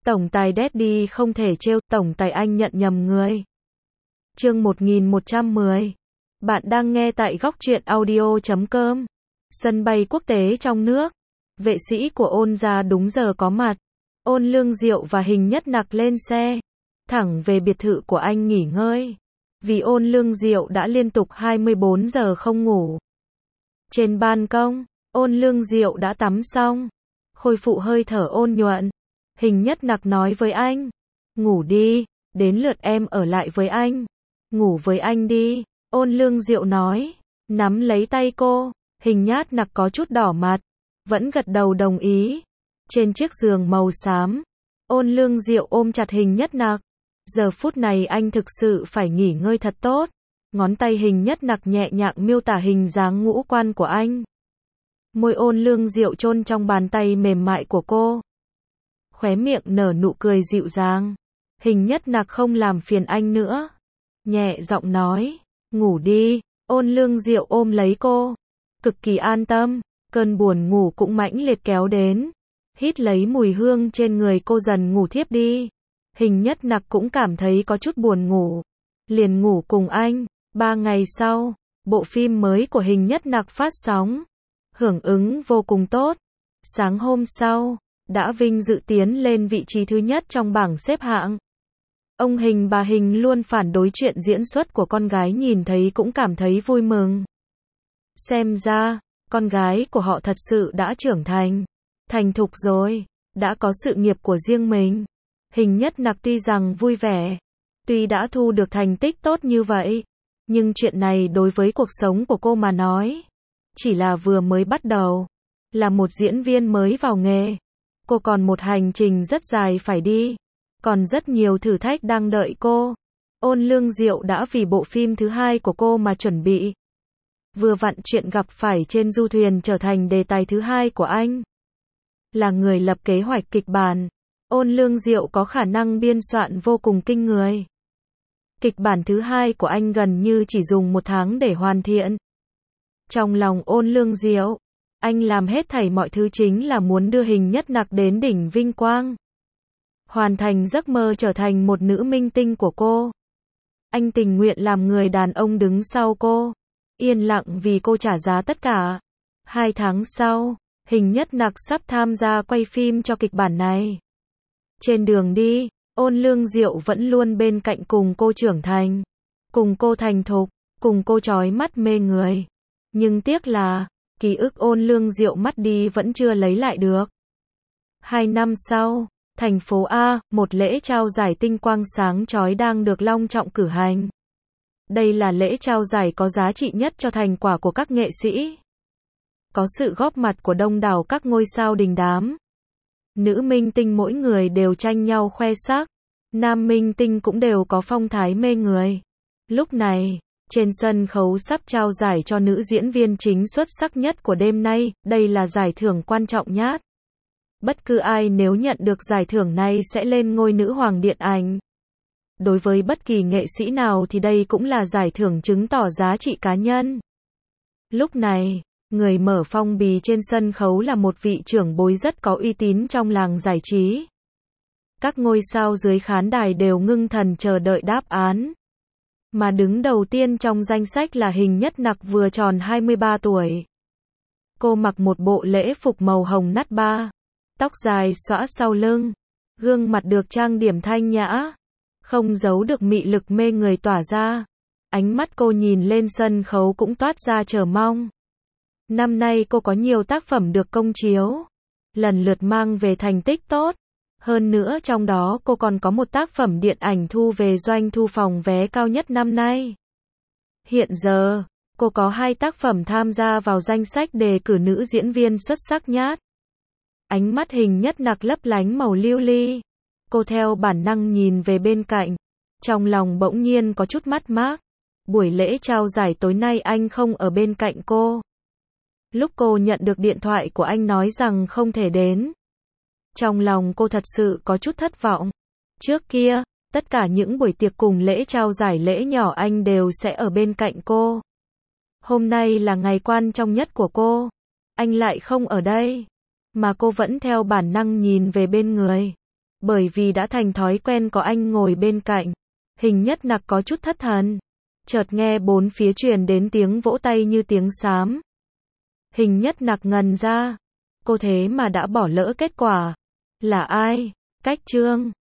Tổng tài Daddy không thể trêu, tổng tài anh nhận nhầm người. Chương 1110. Bạn đang nghe tại góc truyện audio.com. Sân bay quốc tế trong nước. Vệ sĩ của Ôn gia đúng giờ có mặt. Ôn Lương Diệu và Hình Nhất Nặc lên xe, thẳng về biệt thự của anh nghỉ ngơi. Vì Ôn Lương Diệu đã liên tục 24 giờ không ngủ. Trên ban công, Ôn Lương Diệu đã tắm xong, khôi phục hơi thở ôn nhuận. Hình Nhất Nặc nói với anh, ngủ đi, đến lượt em ở lại với anh. Ngủ với anh đi, Ôn Lương Diệu nói, nắm lấy tay cô. Hình Nhất Nặc có chút đỏ mặt, vẫn gật đầu đồng ý. Trên chiếc giường màu xám, Ôn Lương Diệu ôm chặt Hình Nhất Nặc. Giờ phút này anh thực sự phải nghỉ ngơi thật tốt. Ngón tay Hình Nhất Nặc nhẹ nhàng miêu tả hình dáng ngũ quan của anh. Môi Ôn Lương Diệu chôn trong bàn tay mềm mại của cô. Khóe miệng nở nụ cười dịu dàng. Hình Nhất Nặc không làm phiền anh nữa, nhẹ giọng nói, ngủ đi. Ôn Lương Diệu ôm lấy cô, cực kỳ an tâm. Cơn buồn ngủ cũng mãnh liệt kéo đến. Hít lấy mùi hương trên người cô dần ngủ thiếp đi. Hình Nhất Nặc cũng cảm thấy có chút buồn ngủ, liền ngủ cùng anh. 3 ngày sau, bộ phim mới của Hình Nhất Nặc phát sóng, hưởng ứng vô cùng tốt. Sáng hôm sau, đã vinh dự tiến lên vị trí thứ nhất trong bảng xếp hạng. Ông Hình bà Hình luôn phản đối chuyện diễn xuất của con gái, nhìn thấy cũng cảm thấy vui mừng. Xem ra, con gái của họ thật sự đã trưởng thành thục rồi, đã có sự nghiệp của riêng mình. Hình Nhất Nặc tuy rằng vui vẻ, tuy đã thu được thành tích tốt như vậy, nhưng chuyện này đối với cuộc sống của cô mà nói, chỉ là vừa mới bắt đầu. Là một diễn viên mới vào nghề, cô còn một hành trình rất dài phải đi, còn rất nhiều thử thách đang đợi cô. Ôn Lương Diệu đã vì bộ phim thứ hai của cô mà chuẩn bị. Vừa vặn chuyện gặp phải trên du thuyền trở thành đề tài thứ hai của anh. Là người lập kế hoạch kịch bản, Ôn Lương Diệu có khả năng biên soạn vô cùng kinh người. Kịch bản thứ hai của anh gần như chỉ dùng 1 tháng để hoàn thiện. Trong lòng Ôn Lương Diệu, anh làm hết thảy mọi thứ chính là muốn đưa Hình Nhất Nặc đến đỉnh vinh quang. Hoàn thành giấc mơ trở thành một nữ minh tinh của cô. Anh tình nguyện làm người đàn ông đứng sau cô, yên lặng vì cô trả giá tất cả. 2 tháng sau, Hình Nhất Nặc sắp tham gia quay phim cho kịch bản này. Trên đường đi, Ôn Lương Diệu vẫn luôn bên cạnh, cùng cô trưởng thành, cùng cô thành thục, cùng cô chói mắt mê người. Nhưng tiếc là, ký ức Ôn Lương Diệu mất đi vẫn chưa lấy lại được. 2 năm sau, thành phố A, một lễ trao giải tinh quang sáng chói đang được long trọng cử hành. Đây là lễ trao giải có giá trị nhất cho thành quả của các nghệ sĩ. Có sự góp mặt của đông đảo các ngôi sao đình đám. Nữ minh tinh mỗi người đều tranh nhau khoe sắc, nam minh tinh cũng đều có phong thái mê người. Lúc này, trên sân khấu sắp trao giải cho nữ diễn viên chính xuất sắc nhất của đêm nay, đây là giải thưởng quan trọng nhất. Bất cứ ai nếu nhận được giải thưởng này sẽ lên ngôi nữ hoàng điện ảnh. Đối với bất kỳ nghệ sĩ nào thì đây cũng là giải thưởng chứng tỏ giá trị cá nhân. Lúc này, người mở phong bì trên sân khấu là một vị trưởng bối rất có uy tín trong làng giải trí. Các ngôi sao dưới khán đài đều ngưng thần chờ đợi đáp án. Mà đứng đầu tiên trong danh sách là Hình Nhất Nặc, vừa tròn 23 tuổi. Cô mặc một bộ lễ phục màu hồng nát ba, tóc dài xõa sau lưng, gương mặt được trang điểm thanh nhã, không giấu được mị lực mê người tỏa ra. Ánh mắt cô nhìn lên sân khấu cũng toát ra chờ mong. Năm nay cô có nhiều tác phẩm được công chiếu, lần lượt mang về thành tích tốt. Hơn nữa trong đó cô còn có một tác phẩm điện ảnh thu về doanh thu phòng vé cao nhất năm nay. Hiện giờ, cô có 2 tác phẩm tham gia vào danh sách đề cử nữ diễn viên xuất sắc nhất. Ánh mắt Hình Nhất Nặc lấp lánh màu lưu ly. Cô theo bản năng nhìn về bên cạnh, trong lòng bỗng nhiên có chút mất mát. Buổi lễ trao giải tối nay anh không ở bên cạnh cô. Lúc cô nhận được điện thoại của anh nói rằng không thể đến, trong lòng cô thật sự có chút thất vọng. Trước kia, tất cả những buổi tiệc cùng lễ trao giải lễ nhỏ anh đều sẽ ở bên cạnh cô. Hôm nay là ngày quan trọng nhất của cô, anh lại không ở đây, mà cô vẫn theo bản năng nhìn về bên người. Bởi vì đã thành thói quen có anh ngồi bên cạnh. Hình Nhất Nặc có chút thất thần. Chợt nghe bốn phía truyền đến tiếng vỗ tay như tiếng sám. Hình Nhất Nặc ngần ra. Cô thế mà đã bỏ lỡ kết quả. Là ai? Cách Trương.